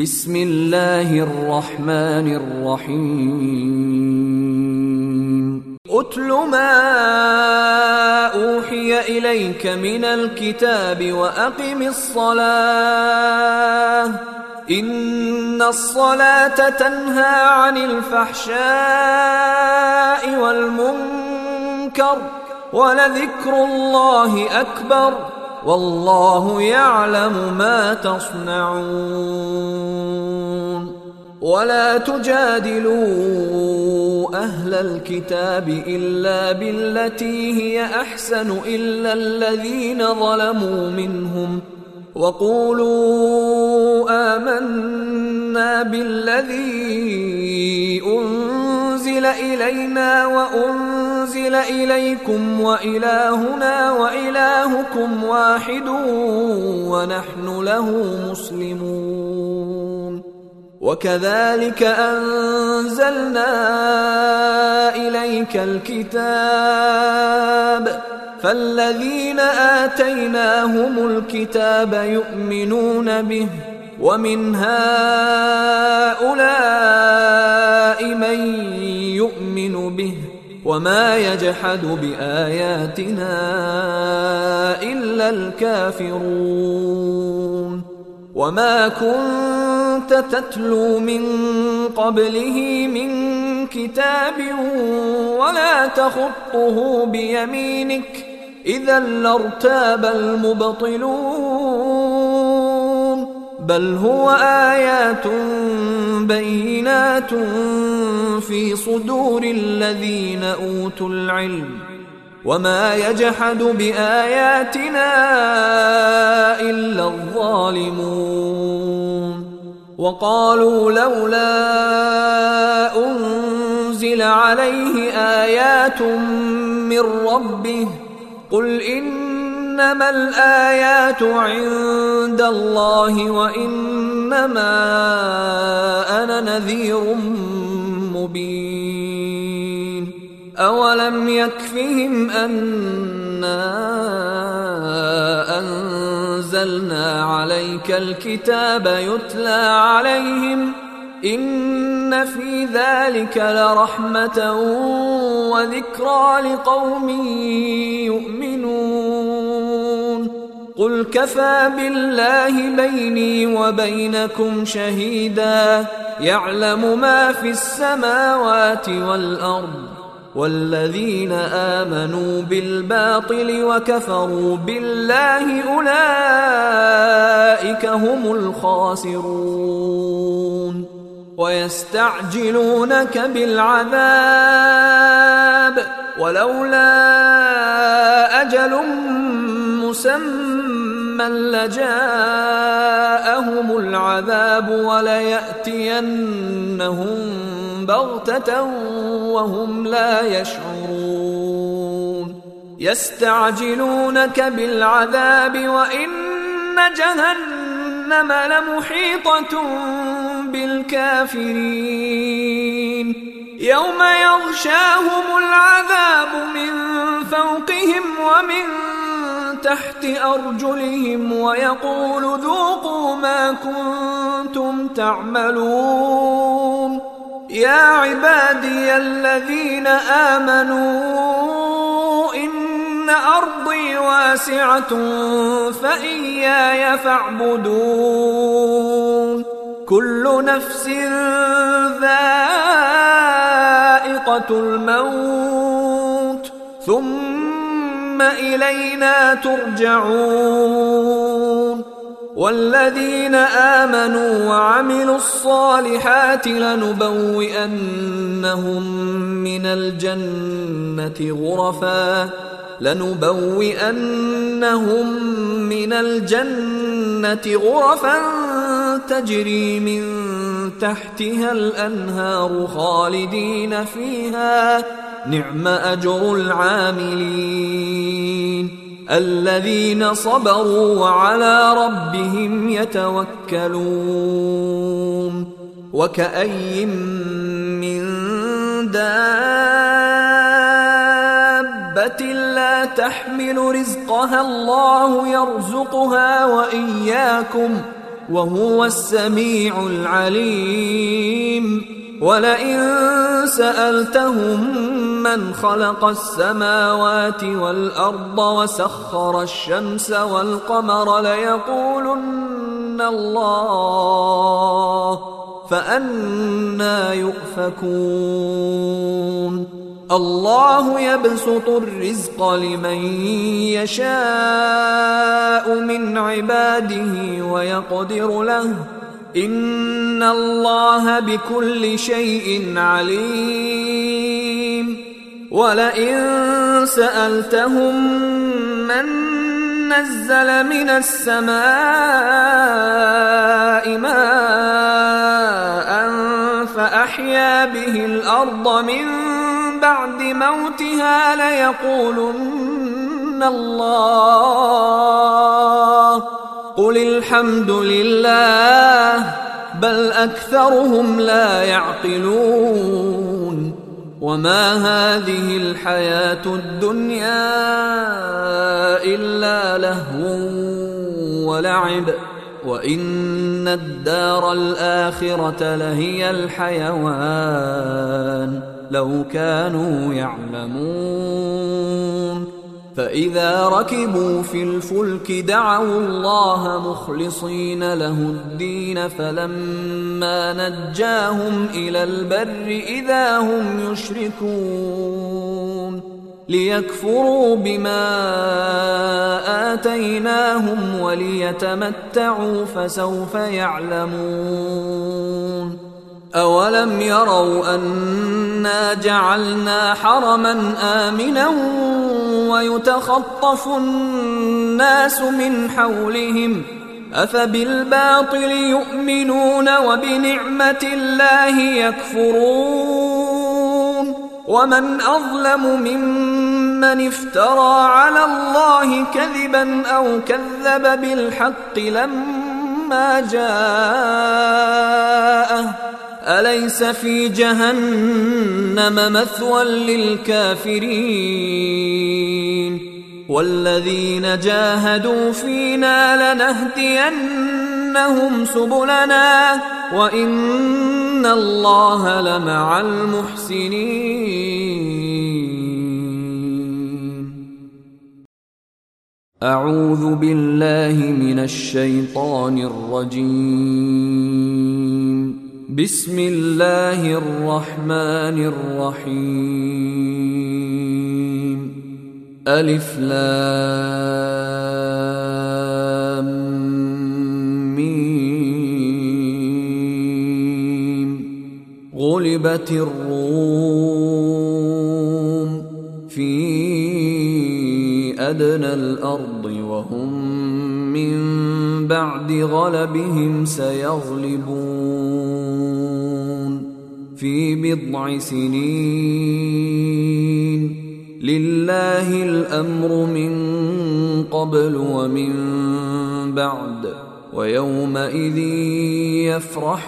بسم الله الرحمن الرحيم أتل ما أوحي إليك من الكتاب وأقم الصلاة إن الصلاة تنهى عن الفحشاء والمنكر ولذكر الله أكبر والله يعلم ما تصنعون ولا تجادلوا أهل الكتاب إلا بالتي هي أحسن إلا الذين ظلموا منهم وقولوا آمنا بالذي أنزل إلينا وأنزل إليكم وإلهنا وإلهكم واحد ونحن له مسلمون وكذلك أنزلنا إليك الكتاب فالذين آتيناهم الكتاب يؤمنون به ومن هؤلاء من يؤمن به وما يجحد بآياتنا إلا الكافرون وما كنت تتلو من قبله من كتاب ولا تخطه بيمينك إذا لارتاب المبطلون بل هو آيات بينات في صدور الذين أوتوا العلم وما يجحد بآياتنا إلا الظالمون وقالوا لولا أنزل عليه آيات من ربه قل إنما الآيات عند الله وإنما أنا نذير مبين أولم يكفهم أنا أنزلنا عليك الكتاب يتلى عليهم إن في ذلك لرحمة وذكرى لقوم يؤمنون قل كفى بالله بيني وبينكم شهيدا يعلم ما في السماوات والأرض والذين آمنوا بالباطل وكفروا بالله أولئك هم الخاسرون ويستعجلونك بالعذاب ولولا أجل مسمى لجاءهم العذاب وليأتينهم بغتة وهم لا يشعرون يستعجلونك بالعذاب وإن جهنم لمحيطة بالكافرين يوم يغشاهم العذاب من فوقهم ومن تحت أرجلهم ويقول ذوقوا ما كنتم تعملون يا عبادي الذين آمنوا إن أرضي واسعة فإياي فاعبدون كل نفس ذائقة الموت ثم إلينا ترجعون والذين آمنوا وعملوا الصالحات لنبوئنهم من الجنة غرفا تجري من تحتها الأنهار خالدين فيها نعم أجر العاملين الذين صبروا وعلى ربهم يتوكلون وكأي من دابة لا تحمل رزقها الله يرزقها وإياكم وهو السميع العليم. ولئن سألتهم من خلق السماوات والأرض وسخر الشمس والقمر ليقولن الله، فأنى يؤفكون. الله يبسط الرزق لمن يشاء من عباده ويقدر له، إن الله بكل شيء عليم. ولئن سألتهم من نزل من السماء ماء فأحيا به الأرض من بعد موتها ليقولن الله، قل الحمد لله، بل أكثرهم لا يعقلون. وما هذه الحياة الدنيا إلا لهو ولعب، وإن الدار الآخرة لهي الحيوان لو كانوا يعلمون. فإذا ركبوا في الفلك دعوا الله مخلصين له الدين، فلما نجاهم إلى البر إذا هم يشركون، ليكفروا بما آتيناهم وليتمتعوا فسوف يعلمون. أولم يروا أنا جعلنا حرما آمنا ويتخطف الناس من حولهم، أفبالباطل يؤمنون وبنعمة الله يكفرون. ومن أظلم ممن افترى على الله كذبا أو كذب بالحق لما جاءه، أليس في جهنم مثوى للكافرين؟ والذين جاهدوا فينا لنهدينهم سبلنا وإن الله لمع المحسنين. أعوذ بالله من الشيطان الرجيم. بسم الله الرحمن الرحيم. ألف لام ميم. غلبت الروم في أدنى الأرض وهم من بعد غلبهم سيغلبون في بضع سنين. لله الأمر من قبل ومن بعد، ويومئذ يفرح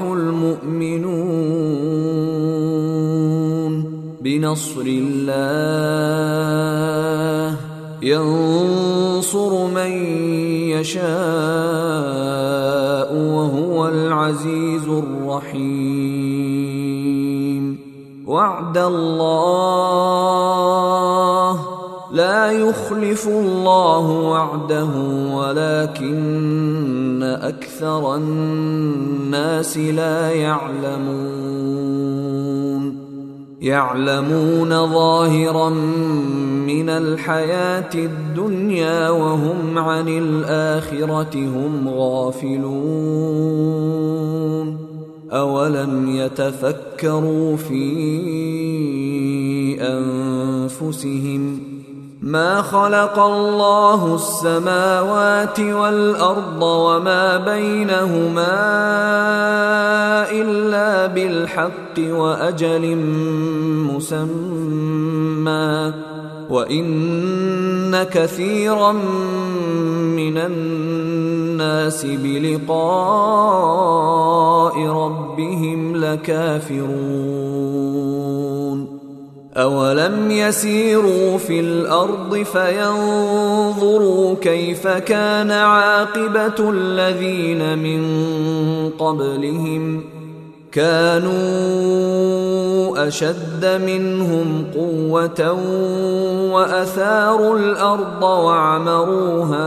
المؤمنون بنصر الله، ينصر من يشاء وهو العزيز الرحيم. وعد الله، لا يخلف الله وعده ولكن أكثر الناس لا يعلمون ظاهرا من الحياة الدنيا وهم عن الآخرة هم غافلون. أولم يتفكروا في أنفسهم ما خلق الله السماوات والأرض وما بينهما إلا بالحق وأجل مسمى، وإن كثيرا من الناس بلقاء ربهم لكافرون. أولم يسيروا في الأرض فينظروا كيف كان عاقبة الذين من قبلهم كانوا أشد منهم قوة وأثاروا الأرض وعمروها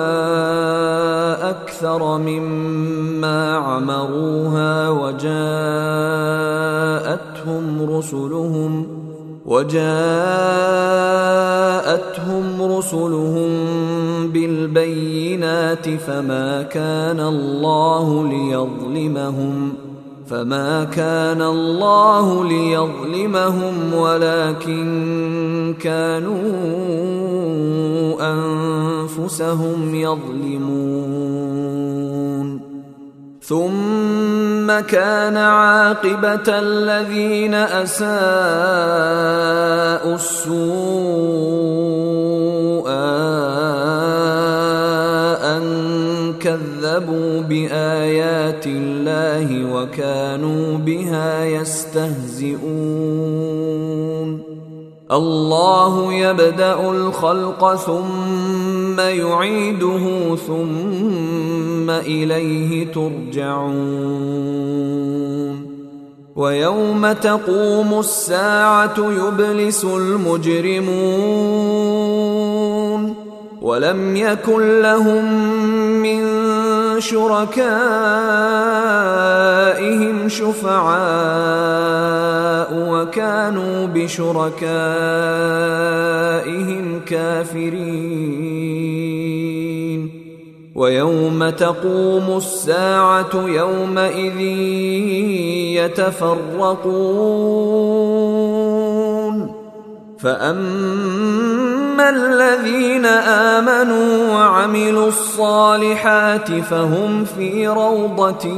أكثر مما عمروها وجاءتهم رسلهم بالبينات فما كان الله ليظلمهم ولكن كانوا أنفسهم يظلمون ثم كان عاقبة الذين أساءوا السوء أن كذبوا بآيات الله وكانوا بها يستهزئون الله يبدأ الخلق ثم يعيده ثم إليه ترجعون ويوم تقوم الساعة يبلس المجرمون ولم يكن لهم من شركائهم شفعاء وكانوا بشركائهم كافرين ويوم تقوم الساعة يومئذ يتفرقون فأما الذين آمنوا وعملوا الصالحات فهم في روضة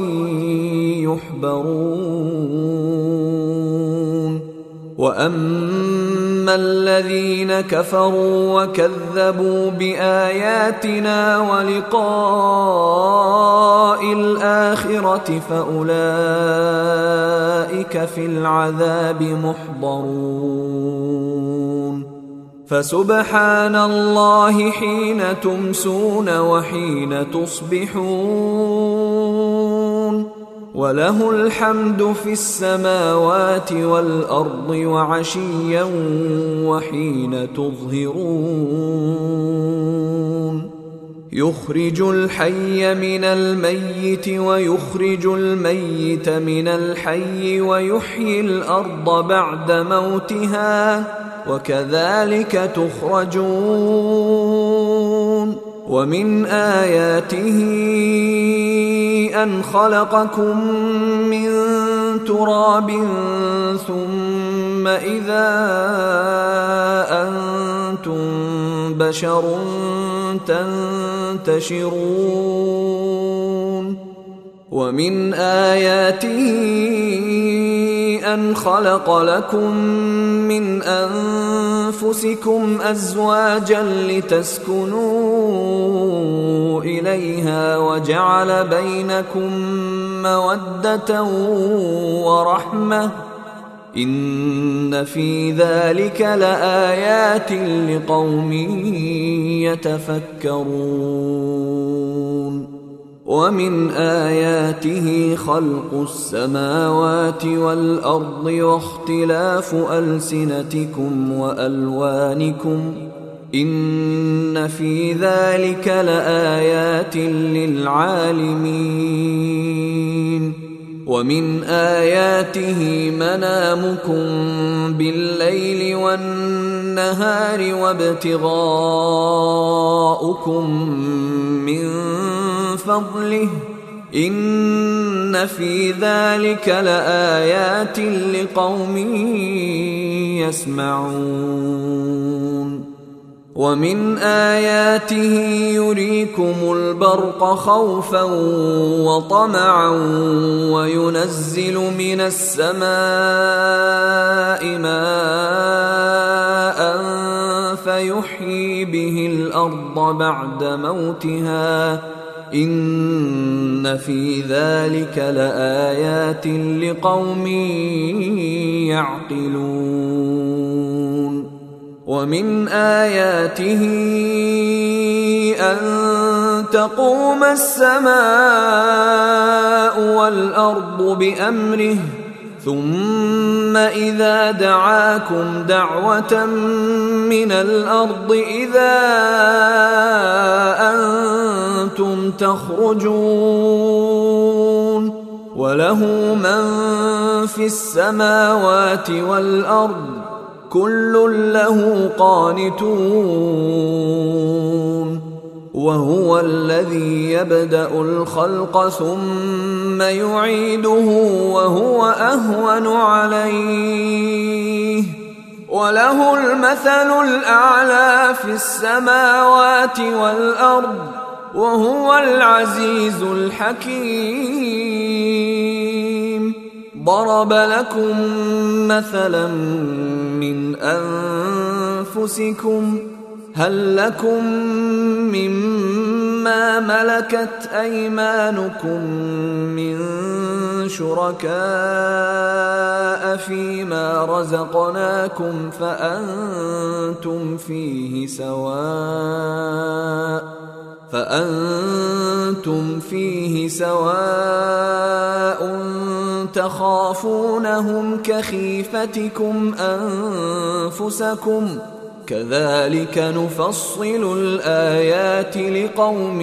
يحبرون وأما الذين كفروا وكذبوا بآياتنا ولقاء الآخرة فأولئك في العذاب محضرون فسبحان الله حين تمسون وحين تصبحون وله الحمد في السماوات والأرض وعشيا وحين تظهرون يخرج الحي من الميت ويخرج الميت من الحي ويحيي الأرض بعد موتها وكذلك تخرجون ومن آياته أن خلقكم من تراب ثم إذا أنتم بشر تنتشرون ومن آياته أن خلق لكم من أنفسكم أزواجا لتسكنوا إليها وجعل بينكم مودة ورحمة إن في ذلك لآيات لقوم يتفكرون ومن آياته خلق السماوات والأرض واختلاف ألسنتكم وألوانكم إن في ذلك لآيات للعالمين ومن آياته منامكم بالليل والنهار وابتغاؤكم من فضله إن في ذلك لآيات لقوم يسمعون ومن آياته يريكم البرق خوفا وطمعا وينزل من السماء ماء فيحيي به الأرض بعد موتها إن في ذلك لآيات لقوم يعقلون ومن آياته أن تقوم السماء والأرض بأمره ثم إذا دعاكم دعوة من الأرض إذا أنتم تخرجون وله من في السماوات والأرض كل له قانتون وهو الذي يبدأ الخلق ثم يعيده وهو أهون عليه وله المثل الأعلى في السماوات والأرض وهو العزيز الحكيم. ضرب لكم مثلا من أنفسكم هل لكم مما ملكت أيمانكم من شركاء فيما رزقناكم فأنتم فيه سواء تخافونهم كخيفتكم أنفسكم كذلك نفصل الآيات لقوم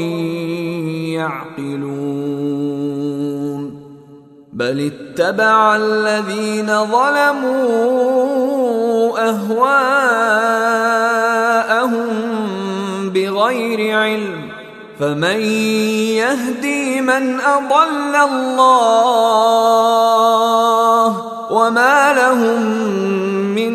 يعقلون. بل اتبع الذين ظلموا أهواءهم بغير علم فمن يهدي من أضل الله وما لهم من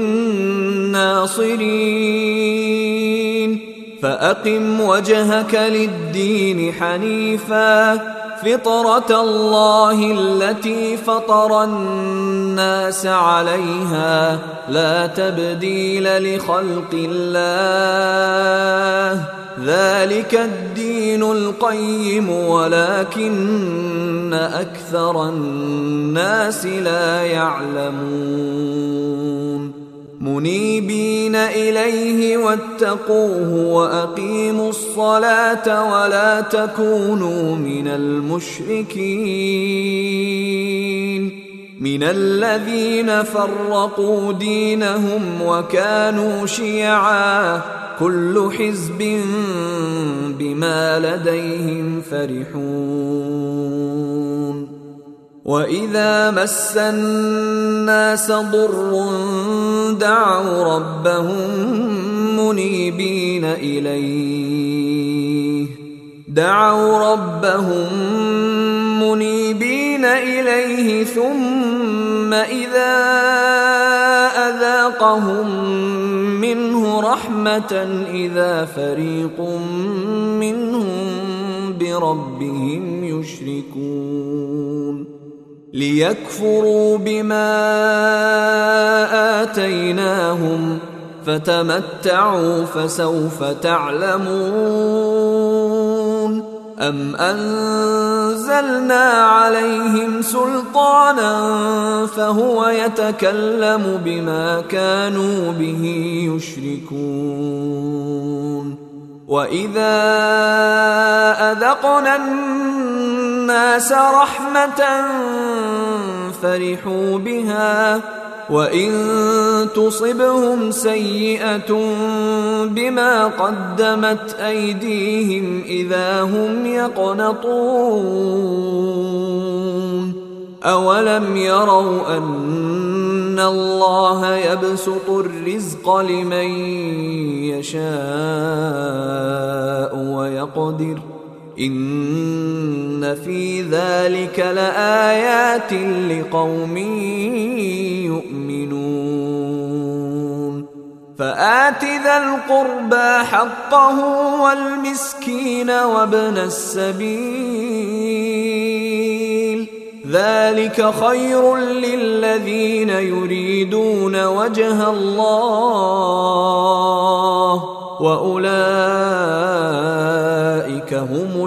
ناصرين. فأقم وجهك للدين حنيفا فطرة الله التي فطر الناس عليها لا تبديل لخلق الله ذلك الدين القيم ولكن أكثر الناس لا يعلمون. منيبين إليه واتقوه وأقيموا الصلاة ولا تكونوا من المشركين من الذين فرقوا دينهم وكانوا شيعا كل حزب بما لديهم فرحون. وإذا مس الناس ضر دعوا ربهم منيبين إليه ثم إذا أذاقهم منه رحمة إذا فريق منهم بربهم يشركون. ليكفروا بما آتيناهم فتمتعوا فسوف تعلمون. أم أنزلنا عليهم سلطانا فهو يتكلم بما كانوا به يشركون. وإذا أذقنا الناس رحمة فرحوا بها وإن تصبهم سيئة بما قدمت أيديهم إذا هم يقنطون. أولم يروا أن الله يبسط الرزق لمن يشاء ويقدر إن في ذلك لآيات لقوم يؤمنون. فآت ذا القربى حقه والمسكين وابن السبيل ذلك خير للذين يريدون وجه الله وأولئك هم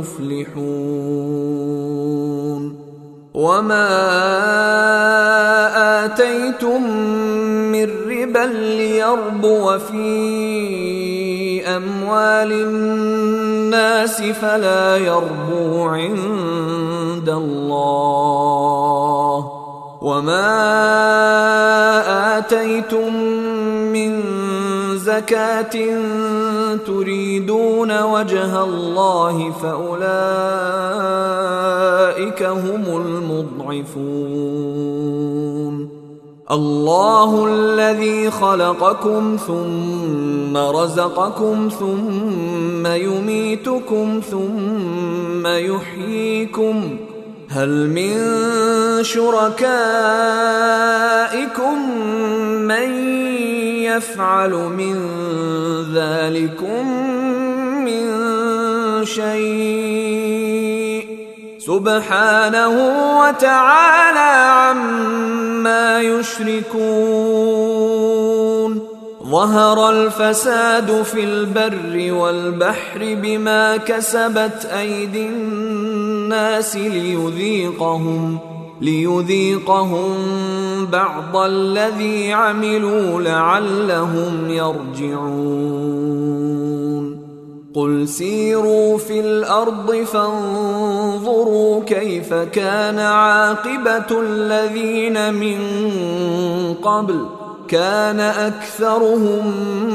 المفلحون. وما آتيتم من ربا ليربو في أموال الناس فلا يربو عند الله. وما آتيتم من زكاة تريدون وجه الله فأولئك هم المضعفون. الله الذي خلقكم ثم رزقكم ثم يميتكم ثم يحييكم، هل من شركائكم من يفعل من ذلكم من شيء؟ سبحانه وتعالى عما يشركون. ظهر الفساد في البر والبحر بما كسبت أيدي الناس ليذيقهم بعض الذي عملوا لعلهم يرجعون. قل سيروا في الأرض فانظروا كيف كان عاقبة الذين من قبل، كان أكثرهم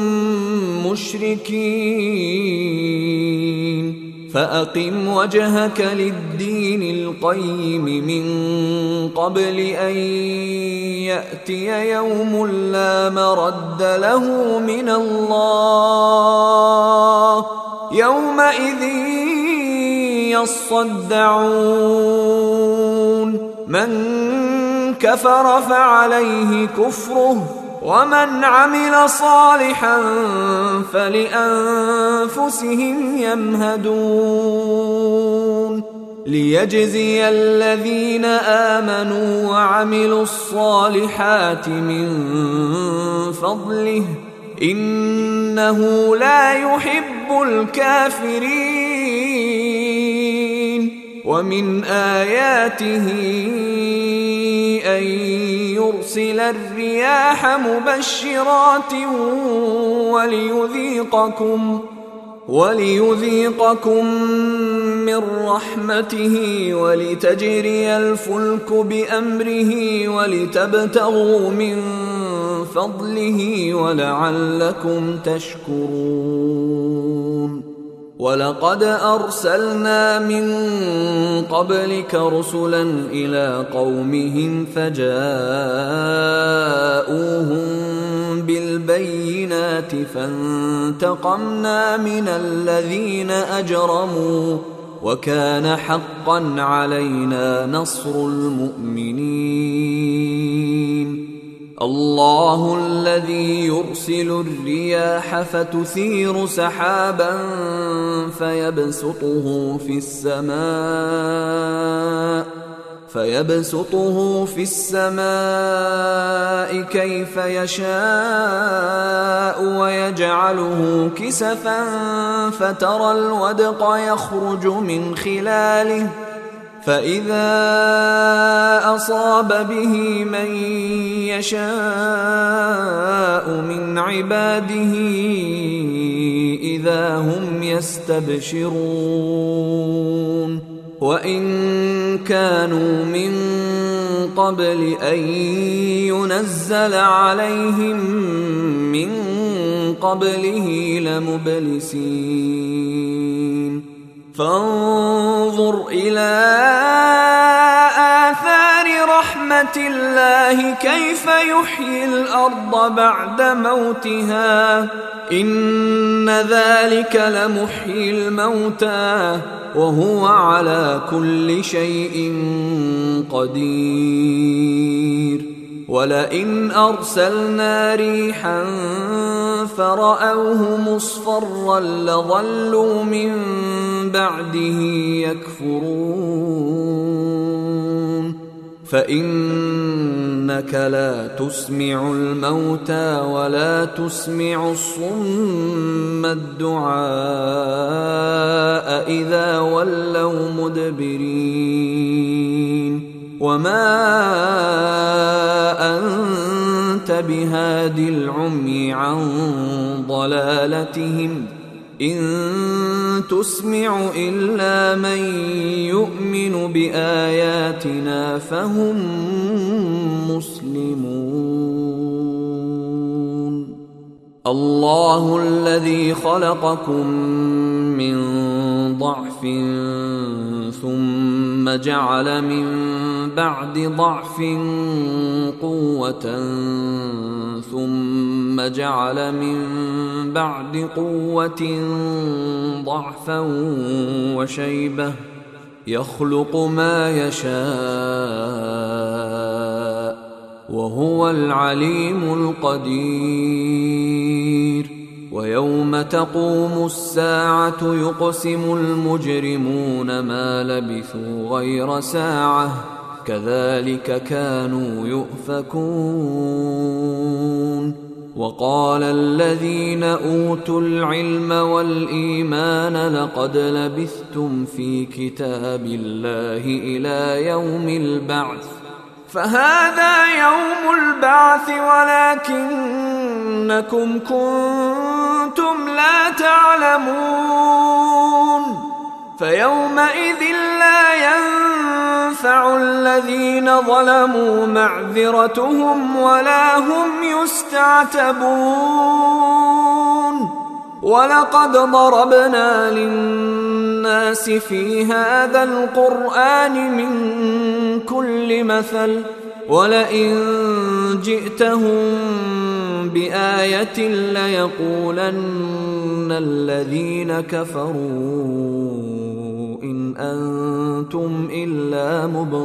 مشركين. فأقم وجهك للدين القيم من قبل أن يأتي يوم لا مرد له من الله، يومئذ يصدعون. من كفر فعليه كفره، ومن عمل صالحا فلأنفسهم يمهدون. ليجزي الذين آمنوا وعملوا الصالحات من فضله، إنه لا يحب الكافرين. ومن آياته أن يرسل الرياح مبشرات وليذيقكم من رحمته ولتجري الفلك بأمره ولتبتغوا من فضله ولعلكم تشكرون. ولقد أرسلنا من قبلك رسلا إلى قومهم فجاءوهم بالبينات فانتقمنا من الذين أجرموا، وكان حقا علينا نصر المؤمنين. الله الذي يرسل الرياح فتثير سحابا فيبسطه في السماء كيف يشاء ويجعله كسفا فترى الودق يخرج من خلاله، فإذا أصاب به من يشاء من عباده إذا هم يستبشرون. وإن كانوا من قبل أن ينزل عليهم من قبله لمبلسين. فانظر إلى آثار رحمة الله كيف يحيي الأرض بعد موتها، إن ذلك لمحيي الموتى وهو على كل شيء قدير. ولئن أرسلنا ريحا فرأوه مصفرا لظلوا من بعده يكفرون. فإنك لا تسمع الموتى ولا تسمع الصم الدعاء إذا ولوا مدبرين. وما أنت بهاد العمي عن ضلالتهم إن تسمع إلا من يؤمن بآياتنا فهم مسلمون. الله الذي خلقكم من ضعف ثم جعل من بعد ضعف قوة ثم جعل من بعد قوة ضعفا وشيبة يخلق ما يشاء وهو العليم القدير. ويوم تقوم الساعة يقسم المجرمون ما لبثوا غير ساعة كذلك كانوا يؤفكون. وقال الذين أوتوا العلم والإيمان لقد لبثتم في كتاب الله إلى يوم البعث فهذا يوم البعث ولكنكم كنتم لا تعلمون. فيومئذ لا ينفع الذين ظلموا معذرتهم ولا هم يستعتبون. ولقد ضربنا للناس في هذا القرآن من كل مثل ولئن جئتهم بآية ليقولن الذين كفروا إن أنتم إلا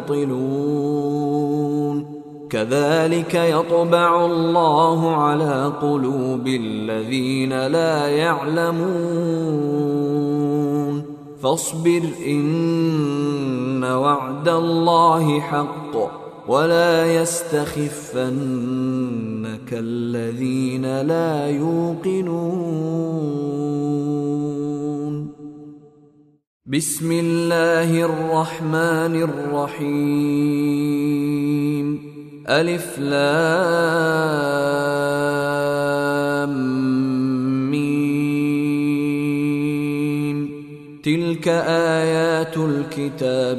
مبطلون. كذلك يطبع الله على قلوب الذين لا يعلمون. فاصبر إن وعد الله حق ولا يستخفنك الذين لا يوقنون. بسم الله الرحمن الرحيم. ألف لام ميم. تلك آيات الكتاب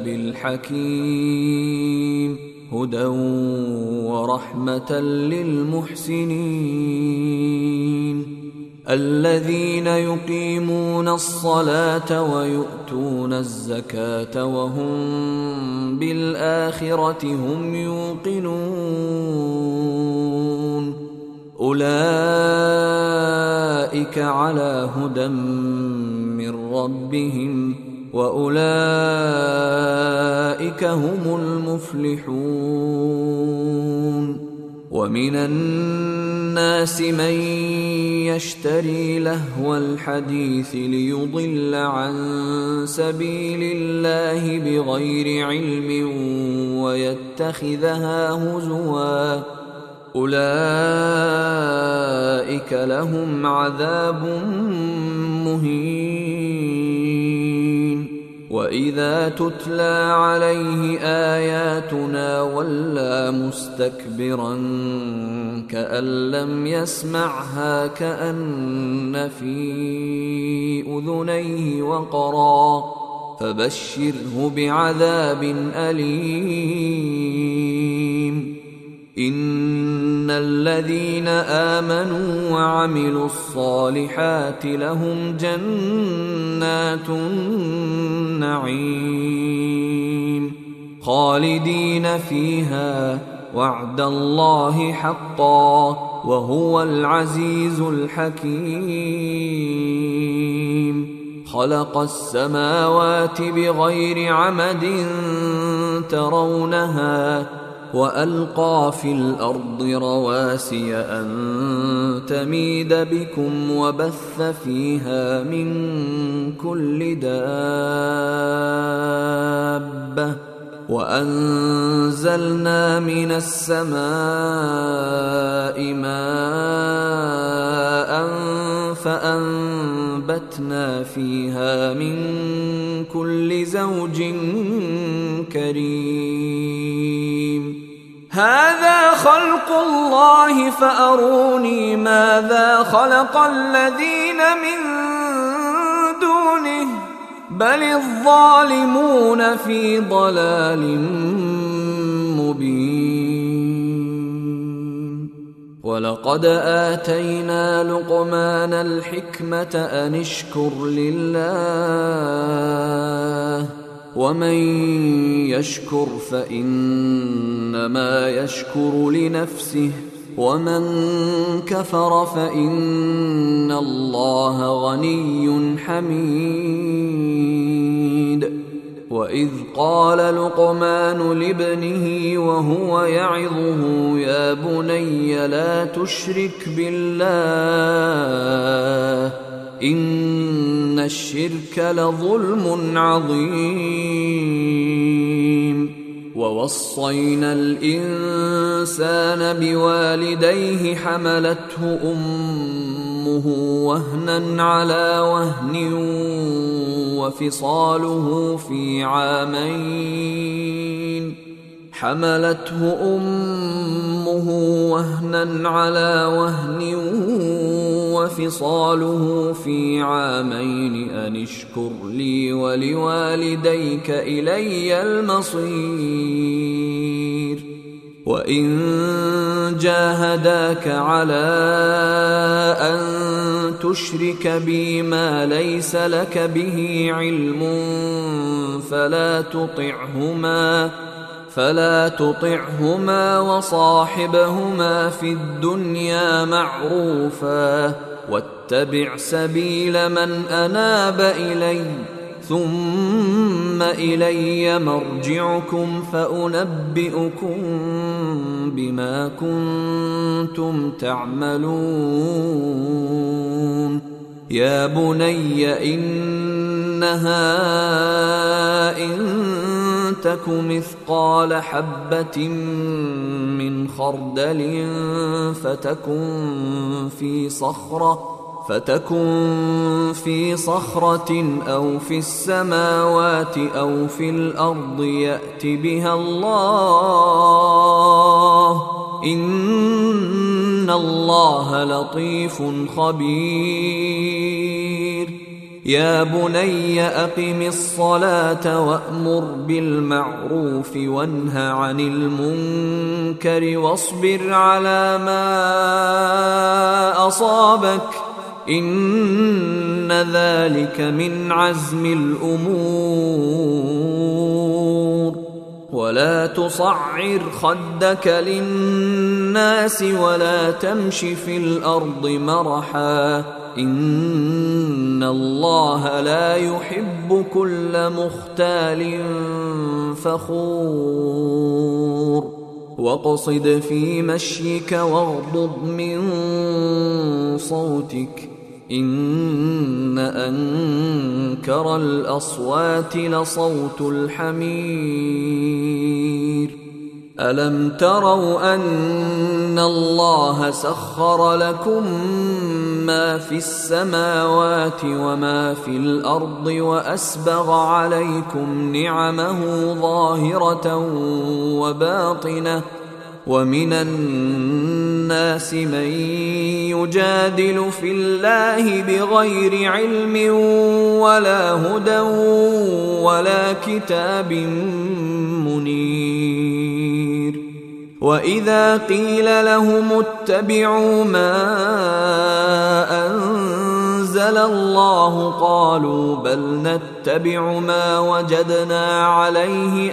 الحكيم هدى ورحمة للمحسنين الذين يقيمون الصلاة ويؤتون الزكاة وهم بالآخرة هم يوقنون. أولئك على هدى من ربهم وأولئك هم المفلحون. ومن الناس من يشتري لهو الحديث ليضل عن سبيل الله بغير علم ويتخذها هزوا أولئك لهم عذاب مهين. وإذا تتلى عليه آياتنا ولى مستكبرا كأن لم يسمعها كأن في أذنيه وقرا فبشره بعذاب أليم. إن الذين آمنوا وعملوا الصالحات لهم جنات النعيم خالدين فيها وعد الله حقا وهو العزيز الحكيم. خلق السماوات بغير عمد ترونها وألقى في الأرض رواسي أن تميد بكم وبث فيها من كل دابة وأنزلنا من السماء ماء فأنبتنا فيها من كل زوج كريم. هذا خلق الله فأروني ماذا خلق الذين من دونه بل الظالمون في ضلال مبين. ولقد آتينا لقمان الحكمة أن اشكر لله ومن يشكر فإنما يشكر لنفسه ومن كفر فإن الله غني حميد. وإذ قال لقمان لابنه وهو يعظه يا بني لا تشرك بالله إن الشرك لظلم عظيم. ووصينا الإنسان بوالديه حملته أمه وهنا على وهن وفصاله في عامين وفصاله في عامين أن اشكر لي ولوالديك إلي المصير. وإن جاهداك على أن تشرك بي ما ليس لك به علم فلا تطعهما وصاحبهما في الدنيا معروفا واتبع سبيل من أناب إلي ثم إلي مرجعكم فأنبئكم بما كنتم تعملون. يا بني إنها إن تك مثقال حبة من خردل فتكن في صخرة أو في السماوات أو في الأرض يأت بها الله إن الله لطيف خبير. يا بني أقم الصلاة وأمر بالمعروف وانه عن المنكر واصبر على ما أصابك إن ذلك من عزم الأمور. ولا تصعر خدك للناس ولا تمش في الأرض مرحا إن الله لا يحب كل مختال فخور. واقصد في مشيك واغضض من صوتك إن أنكر الأصوات لصوت الحمير. ألم تروا أن الله سخر لكم ما في السماوات وما في الأرض وأسبغ عليكم نعمه ظاهرة وباطنة ومن الناس من يجادل في الله بغير علم ولا هدى ولا كتاب منير. وإذا قيل لهم اتبعوا ما أنزل الله قالوا بل نتبع ما وجدنا عليه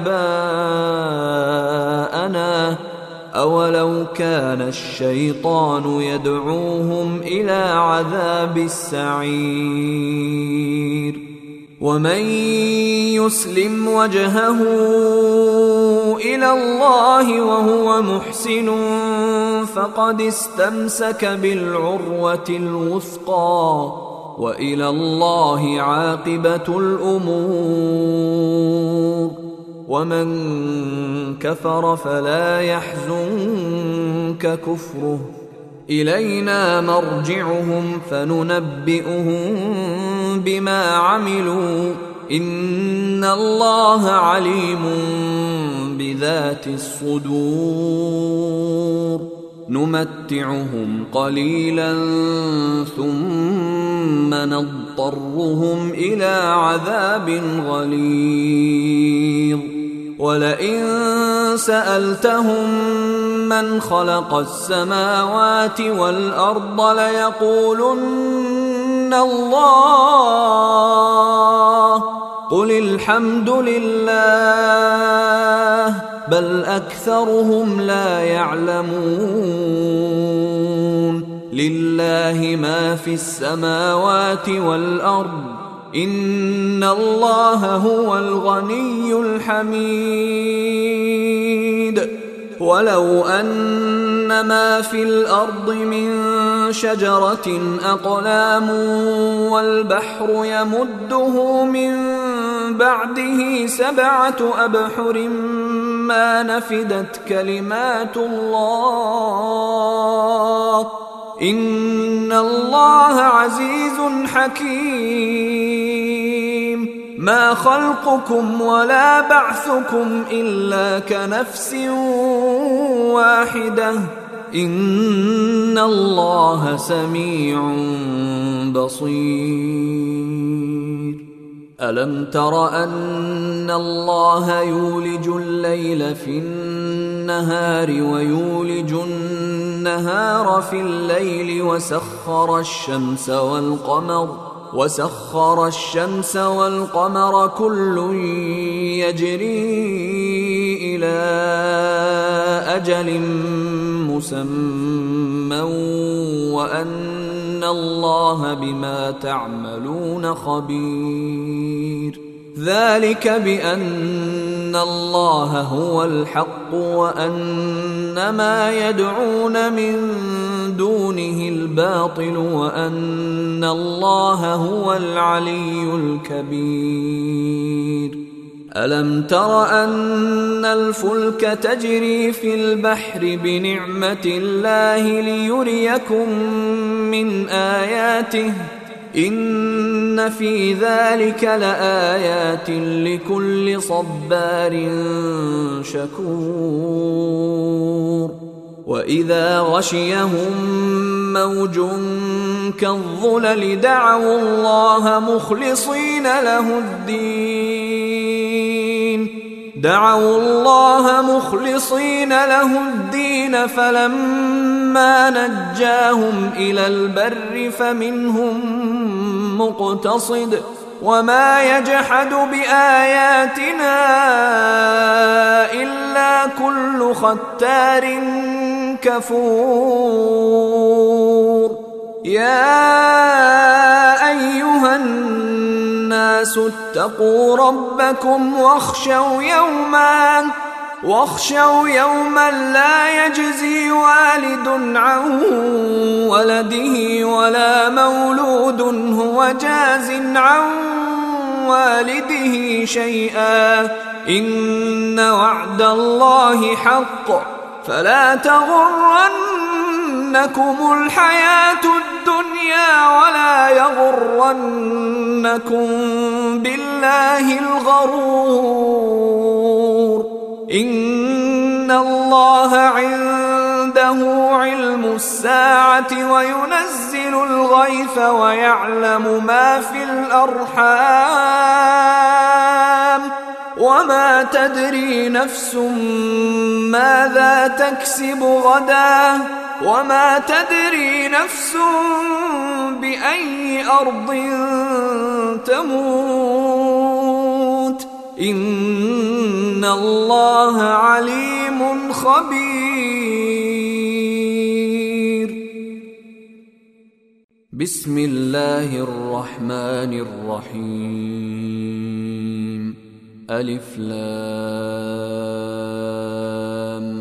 آباءنا أولو كان الشيطان يدعوهم إلى عذاب السعير. ومن يسلم وجهه إلى الله وهو محسن فقد استمسك بالعروة الوثقى وإلى الله عاقبة الأمور. ومن كفر فلا يحزنك كفره إلينا مرجعهم فننبئهم بما عملوا إن الله عليم بذات الصدور نمتعهم قليلا ثم نضطرهم إلى عذاب غليظ ولئن سألتهم من خلق السماوات والأرض ليقولن الله قل الحمد لله بل أكثرهم لا يعلمون لله ما في السماوات والأرض إن الله هو الغني الحميد ولو أن ما في الأرض من شجرة أقلام والبحر يمده من بعده 7 أبحر ما نفدت كلمات الله إن الله عزيز حكيم ما خلقكم ولا بعثكم إلا كنفس واحدة إن الله سميع بصير ألم تر أن الله يولج الليل في النهار ويولج النهار في الليل وسخر الشمس والقمر كل يجري إلى أجل مسمى وأن الله بما تعملون خبير ذلك بأن الله هو الحق وأن ما يدعون من دونه الباطل وأن الله هو العلي الكبير ألم تر أن الفلك تجري في البحر بنعمة الله ليريكم من آياته إن في ذلك لآيات لكل صبار شكور وإذا غشيهم موج كالظلل دعوا الله مخلصين له الدين فلما نجاهم إلى البر فمنهم مقتصد وما يجحد بآياتنا إلا كل ختار كفور يا أيها الناس اتقوا ربكم واخشوا يوما لا يجزي والد عن ولده ولا مولود هو جاز عن والده شيئا إن وعد الله حق فلا تغرنكم الحياة الدنيا ولا يغرنكم بالله الغرور إن الله عنده علم الساعة وينزل الغيث ويعلم ما في الأرحام وما تدري نفس ماذا تكسب غدا وما تدري نفس بأي أرض تموت إن الله عليم خبير بسم الله الرحمن الرحيم ألف لام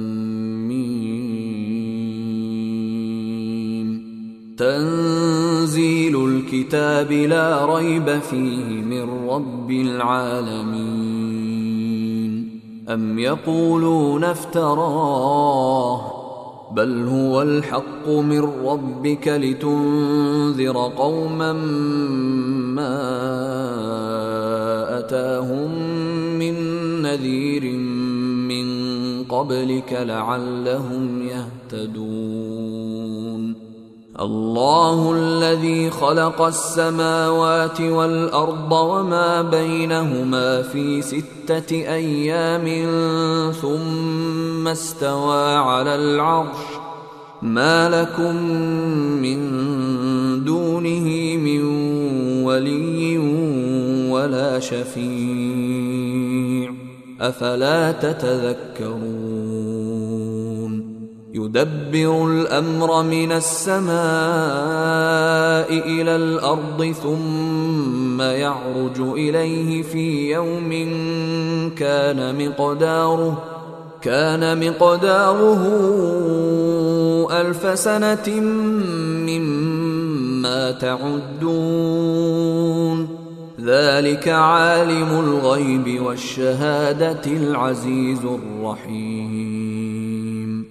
ميم تنزيل الكتاب لا ريب فيه من رب العالمين أم يقولون افتراه بل هو الحق من ربك لتنذر قوما ما أتاهم من نذير قبلك لعلهم يهتدون الله الذي خلق السماوات والأرض وما بينهما في 6 أيام ثم استوى على العرش ما لكم من دونه من ولي ولا شفيع أفلا تتذكرون يدبر الأمر من السماء إلى الأرض ثم يعرج إليه في يوم كان مقداره 1000 سنة مما تعدون ذلك عالم الغيب والشهادة العزيز الرحيم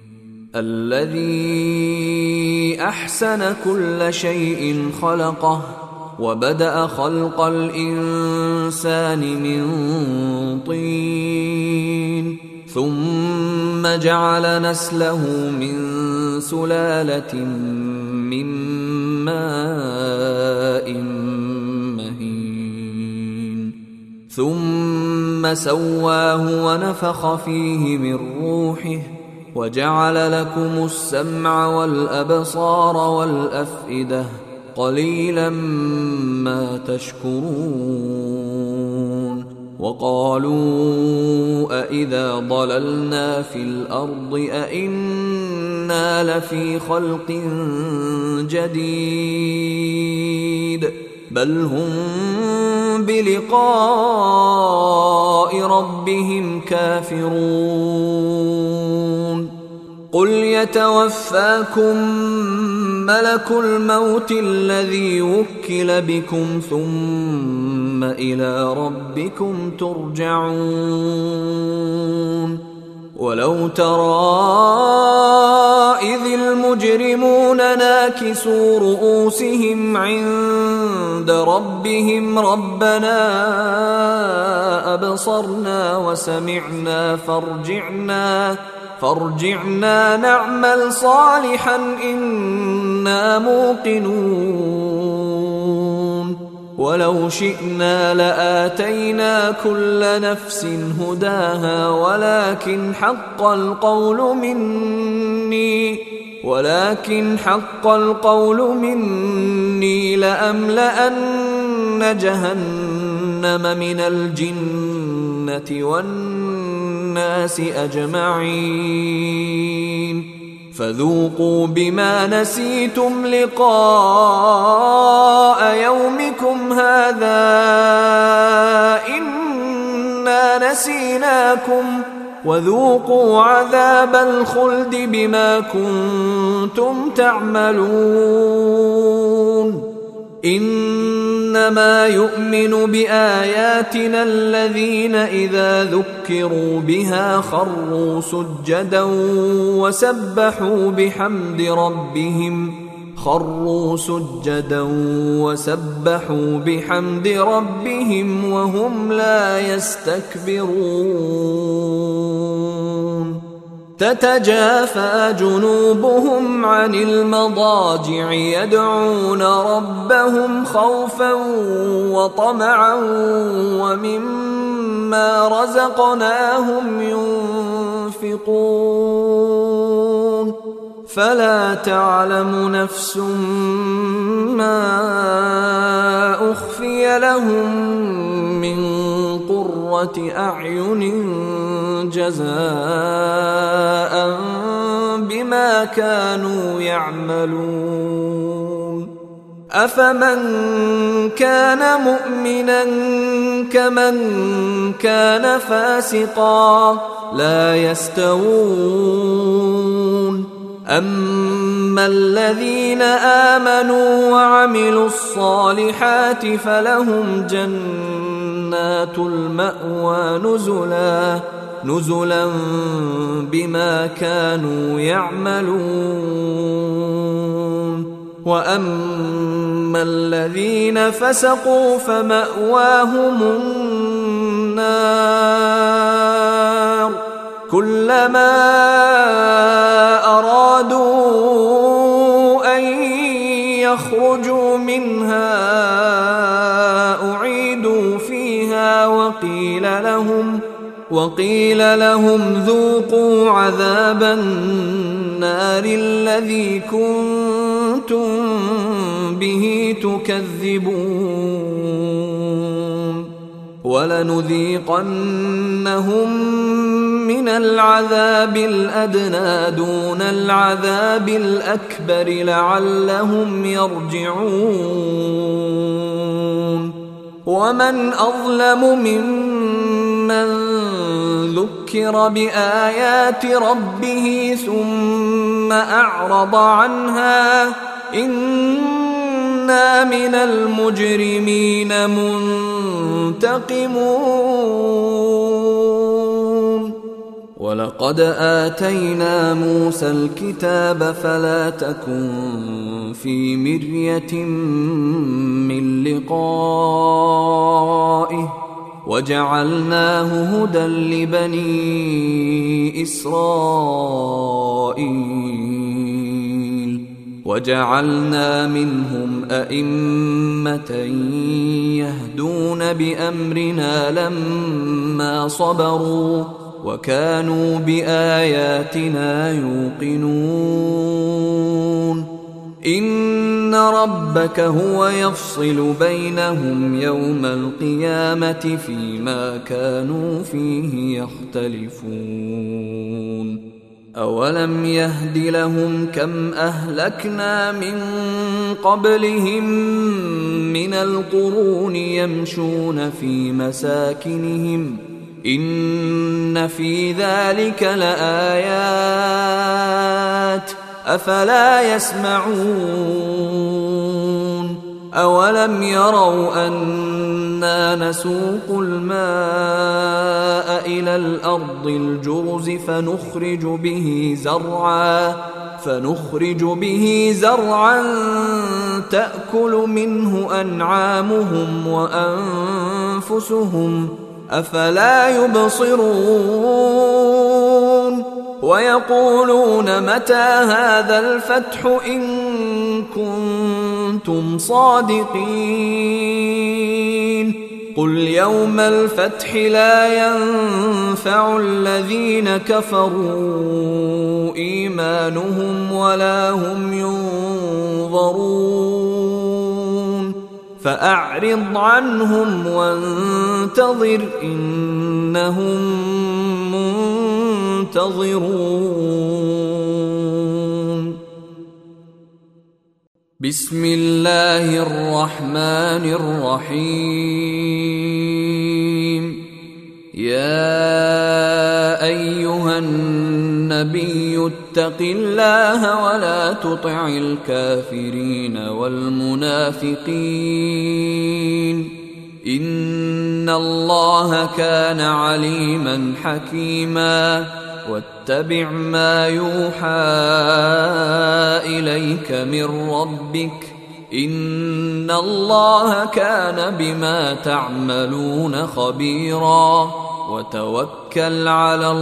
الذي أحسن كل شيء خلقه وبدأ خلق الإنسان من طين ثم جعل نسله من سلالة من ماء مهين ثم سواه ونفخ فيه من روحه وجعل لكم السمع والأبصار والأفئدة قليلا ما تشكرون وقالوا أإذا ضللنا في الأرض أإنا لفي خلق جديد بل هم بلقاء ربهم كافرون قل يتوفاكم ملك الموت الذي وكل بكم ثم إلى ربكم ترجعون ولو ترى إذ المجرمون ناكسوا رؤوسهم عند ربهم ربنا أبصرنا وسمعنا فارجعنا نعمل صالحا إنا موقنون ولو شئنا لآتينا كل نفس هداها ولكن حق القول مني لأملأن جهنم من الجنة والناس أجمعين فذوقوا بما نسيتم لقاء يومكم هذا إنا نسيناكم وذوقوا عذاب الخلد بما كنتم تعملون إنما يؤمن بآياتنا الذين إذا ذكروا بها خروا سجدا وسبحوا بحمد ربهم وهم لا يستكبرون تتجافى جنوبهم عن المضاجع يدعون ربهم خوفا وطمعا ومما رزقناهم ينفقون فلا تعلم نفس ما أخفي لهم من قرة أعين جزاء بما كانوا يعملون أفمن كان مؤمنا كمن كان فاسقا لا يستوون أما الذين آمنوا وعملوا الصالحات فلهم جنات المأوى نزلا بما كانوا يعملون وأما الذين فسقوا فمأواهم النار كلما أرادوا أن يخرجوا منها أعيدوا فيها وقيل لهم ذوقوا عذاب النار الذي كنتم به تكذبون ولنذيقنهم من العذاب الأدنى دون العذاب الأكبر لعلهم يرجعون ومن أظلم ممن ذكر بآيات ربه ثم أعرض عنها إنا من المجرمين منتقمون ولقد آتينا موسى الكتاب فلا تكن في مرية من لقائه وجعلناه هدى لبني إسرائيل وجعلنا منهم أئمة يهدون بأمرنا لما صبروا وكانوا بآياتنا يوقنون إن ربك هو يفصل بينهم يوم القيامة فيما كانوا فيه يختلفون أولم يهد لهم كم أهلكنا من قبلهم من القرون يمشون في مساكنهم إن في ذلك لآيات أفلا يسمعون أولم يروا أنا نسوق الماء إلى الأرض الجرز فنخرج به زرعا تأكل منه أنعامهم وأنفسهم أفلا يبصرون ويقولون متى هذا الفتح إن كنتم صادقين قل يوم الفتح لا ينفع الذين كفروا إيمانهم ولا هم ينظرون فأعرض عنهم وانتظر إنهم منتظرون بسم الله الرحمن الرحيم يا أيها النبي اتق الله ولا تطع الكافرين والمنافقين إن الله كان عليما حكيما واتبع ما يوحى إليك من ربك إن الله كان بما تعملون خبيرا وتوكل على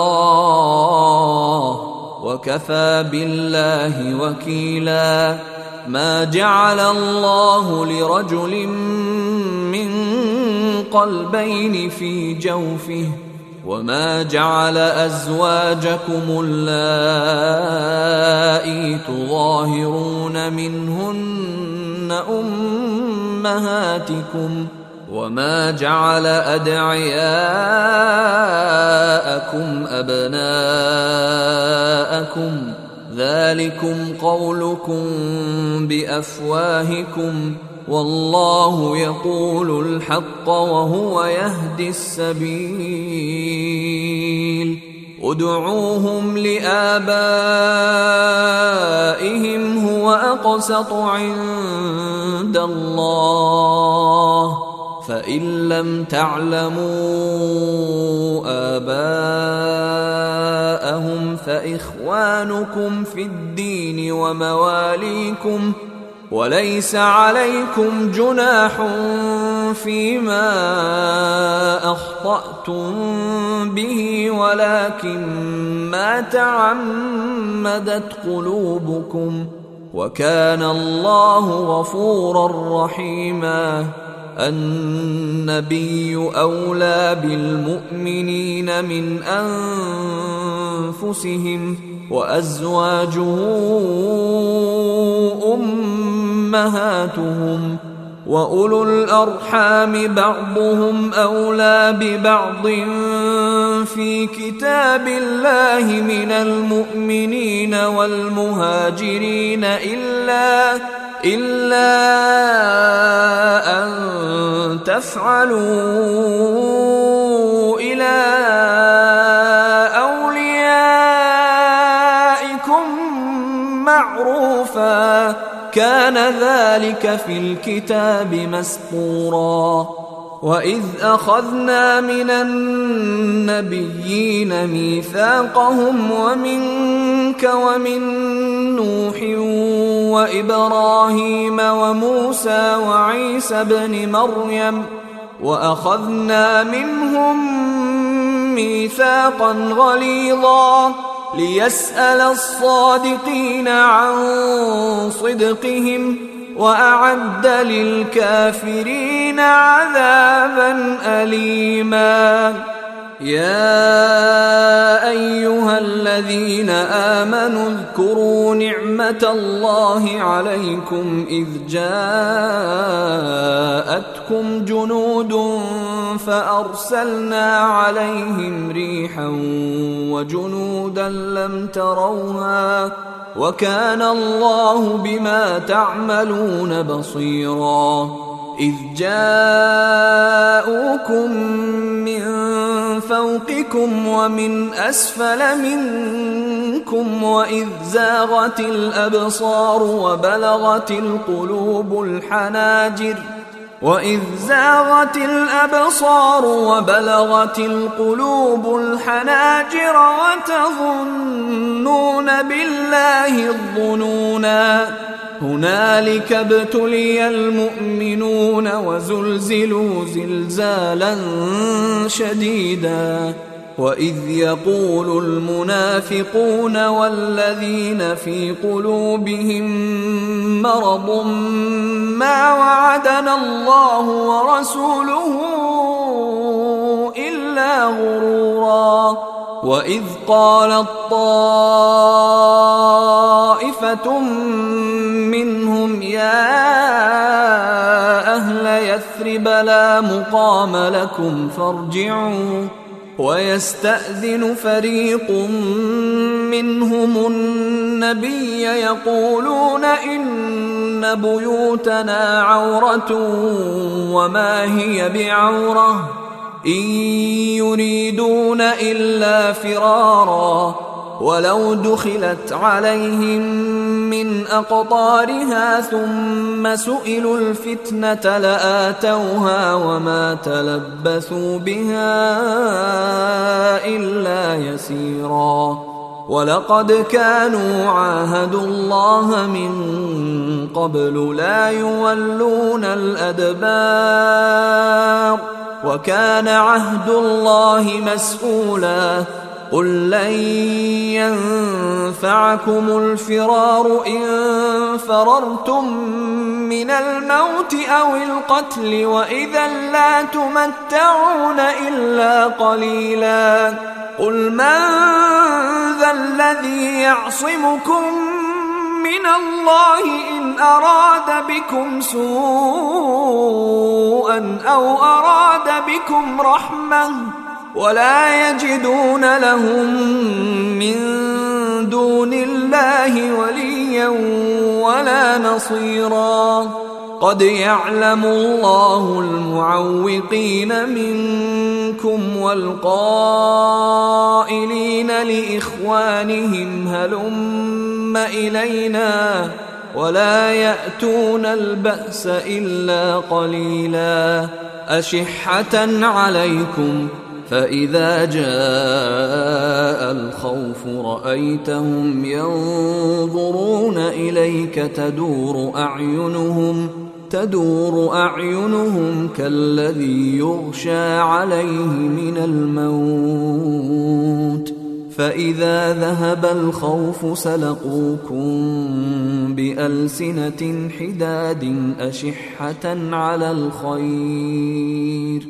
الله وكفى بالله وكيلا ما جعل الله لرجل من قلبين في جوفه وما جعل أزواجكم اللائي تظاهرون منهن أمهاتكم وما جعل أدعياءكم أبناءكم ذلكم قولكم بأفواهكم والله يقول الحق وهو يهدي السبيل ادعوهم لآبائهم هو أقسط عند الله فإن لم تعلموا آباءهم فإخوانكم في الدين ومواليكم وليس عليكم جناح فيما أخطأتم به ولكن ما تعمدت قلوبكم وكان الله غفورا رحيما. النبي أولى بالمؤمنين من أنفسهم وأزواجه أمهاتهم وأولو الأرحام بعضهم أولى ببعض في كتاب الله من المؤمنين والمهاجرين إلا أن تفعلوا إلى أوليائكم معروفا كان ذلك في الكتاب مسطورا. وإذ أخذنا من النبيين ميثاقهم ومنك ومن نوح وإبراهيم وموسى وعيسى بن مريم وأخذنا منهم ميثاقا غليظا ليسأل الصادقين عن صدقهم وأعد للكافرين عذابا أليما. يا أيها الذين آمنوا اذكروا نعمة الله عليكم إذ جاءتكم جنود فأرسلنا عليهم ريحا وجنودا لم تروها وكان الله بما تعملون بصيرا. إذ جاءوكم من فوقكم ومن أسفل منكم وإذ زاغت الأبصار وبلغت القلوب الحناجر وتظنون بالله الظنونا. هنالك ابتلي المؤمنون وزلزلوا زلزالا شديدا. وإذ يقول المنافقون والذين في قلوبهم مرض ما وعدنا الله ورسوله إلا غرورا. وإذ قالت طائفة منهم يا أهل يثرب لا مقام لكم فارجعوا ويستأذن فريق منهم النبي يقولون إن بيوتنا عورة وما هي بعورة إن يريدون إلا فرارا ولو دخلت عليهم من أقطارها ثم سئلوا الفتنة لآتوها وما تلبثوا بها إلا يسيرا. ولقد كانوا عاهدوا الله من قبل لا يولون الأدبار وكان عهد الله مسؤولا. قل لن ينفعكم الفرار إن فررتم من الموت أو القتل وإذا لا تمتعون إلا قليلا. قل من ذا الذي يعصمكم من الله إن أراد بكم سوءا أو أراد بكم رحمة ولا يجدون لهم من دون الله وليا ولا نصيرا. قد يعلم الله المعوقين منكم والقائلين لإخوانهم هلم إلينا ولا يأتون البأس إلا قليلا. أشحة عليكم فإذا جاء الخوف رأيتهم ينظرون إليك تدور أعينهم تدور أعينهم كالذي يغشى عليه من الموت فإذا ذهب الخوف سلقوكم بألسنة حداد أشحة على الخير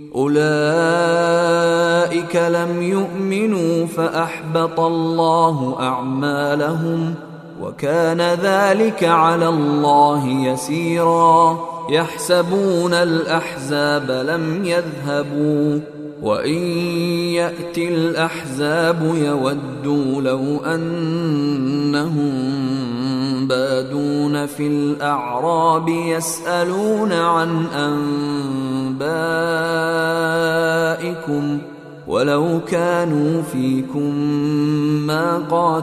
أولئك لم يؤمنوا فأحبط الله أعمالهم وكان ذلك على الله يسيرا يحسبون الأحزاب لم يذهبوا وإن يأتي الأحزاب يودوا لو أنهم بادون في الأعراب يسألون عن أنبائكم ولو كانوا فيكم ما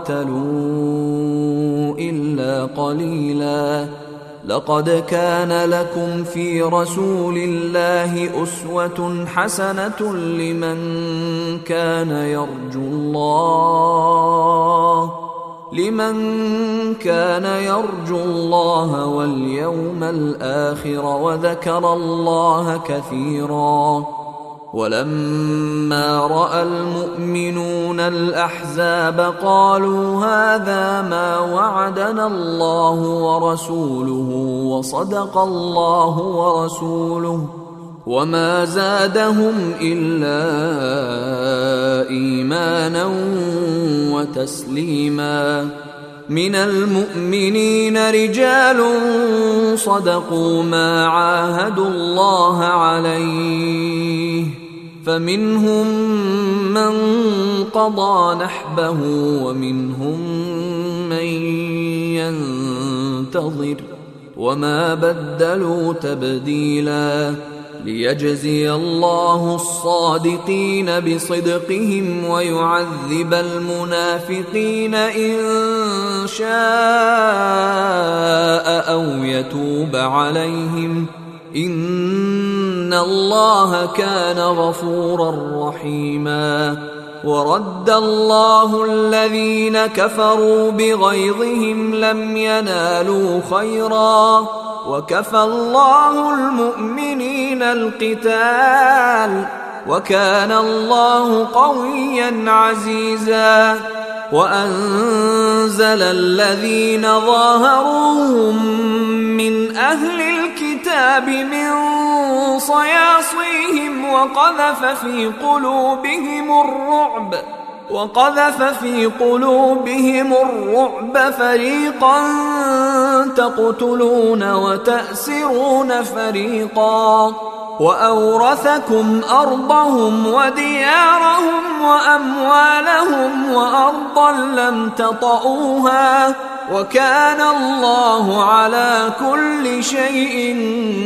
قاتلوا إلا قليلا لقد كان لكم في رسول الله أسوة حسنة لمن كان يرجو الله واليوم الآخر وذكر الله كثيرا ولما رأى المؤمنون الأحزاب قالوا هذا ما وعدنا الله ورسوله وصدق الله ورسوله وما زادهم إلا إيمانا وتسليما من المؤمنين رجال صدقوا ما عاهدوا الله عليه فمنهم من قضى نحبه ومنهم من ينتظر وما بدلوا تبديلا ليجزي الله الصادقين بصدقهم ويعذب المنافقين إن شاء أو يتوب عليهم إن الله كان غفورا رحيما ورد الله الذين كفروا بغيظهم لم ينالوا خيرا وكفى الله المؤمنين القتال وكان الله قويا عزيزا وأنزل الذين ظاهروهم من أهل الكتاب من صياصيهم وقذف في قلوبهم الرعب فريقا تقتلون وتأسرون فريقا وأورثكم أرضهم وديارهم وأموالهم وأرضا لم تطئوها وكان الله على كل شيء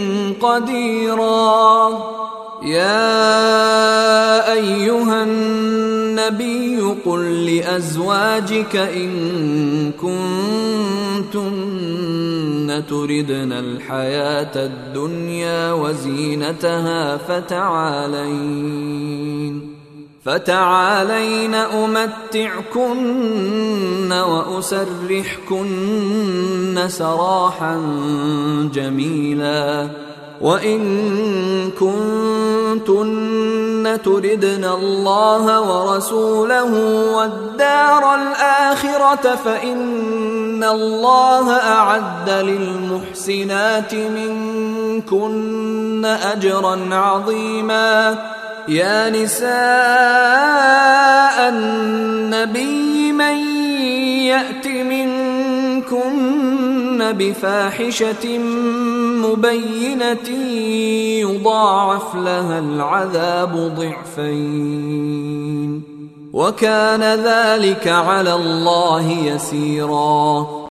قديرا يا أيها النبي قل لأزواجك إن كنتن تردن الحياة الدنيا وزينتها فتعالين أمتعكن وأسرحكن سراحا جميلا وإن كنتن تردن الله ورسوله والدار الآخرة فإن الله أعد للمحسنات منكن أجرا عظيما يا نساء النبي من يأت منكن بفاحشة مبينة يضاعف لها العذاب ضعفين وكان ذلك على الله يسيرا